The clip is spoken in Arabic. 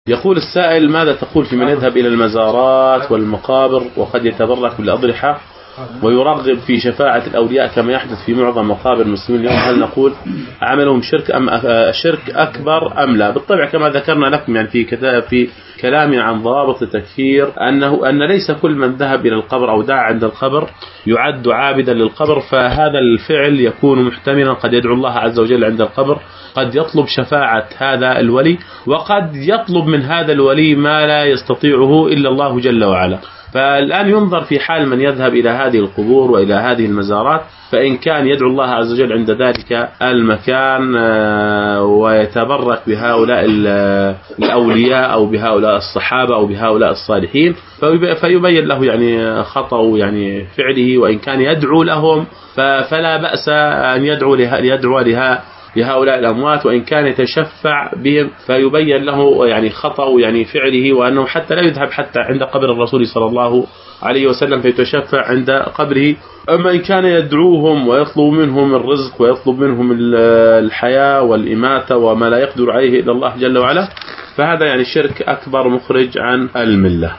يقول السائل: ماذا تقول في من يذهب إلى المزارات والمقابر وقد يتبرك بالأضرحة ويرغب في شفاعة الأولياء كما يحدث في معظم مقابر المسلمين اليوم؟ هل نقول عملهم شرك أم شرك أكبر أم لا؟ بالطبع كما ذكرنا لكم يعني في كلامي عن ضوابط التكفير أن ليس كل من ذهب إلى القبر أو دعا عند القبر يعد عابدا للقبر، فهذا الفعل يكون محتملا، قد يدعو الله عز وجل عند القبر، قد يطلب شفاعة هذا الولي، وقد يطلب من هذا الولي ما لا يستطيعه إلا الله جل وعلا. فالآن ينظر في حال من يذهب إلى هذه القبور وإلى هذه المزارات، فإن كان يدعو الله عز وجل عند ذلك المكان ويتبرك بهؤلاء الأولياء أو بهؤلاء الصحابة أو بهؤلاء الصالحين، فيبين له يعني خطأ يعني فعله، وإن كان يدعو لهم فلا بأس أن يدعو لهؤلاء الأموات، وإن كان يتشفع بهم فيبين له يعني خطأ يعني فعله، وأنه حتى لا يذهب حتى عند قبر الرسول صلى الله عليه وسلم فيتشفع عند قبره. أما إن كان يدعوهم ويطلب منهم الرزق ويطلب منهم الحياة والإماتة وما لا يقدر عليه إلا الله جل وعلا، فهذا يعني شرك أكبر مخرج عن الملة.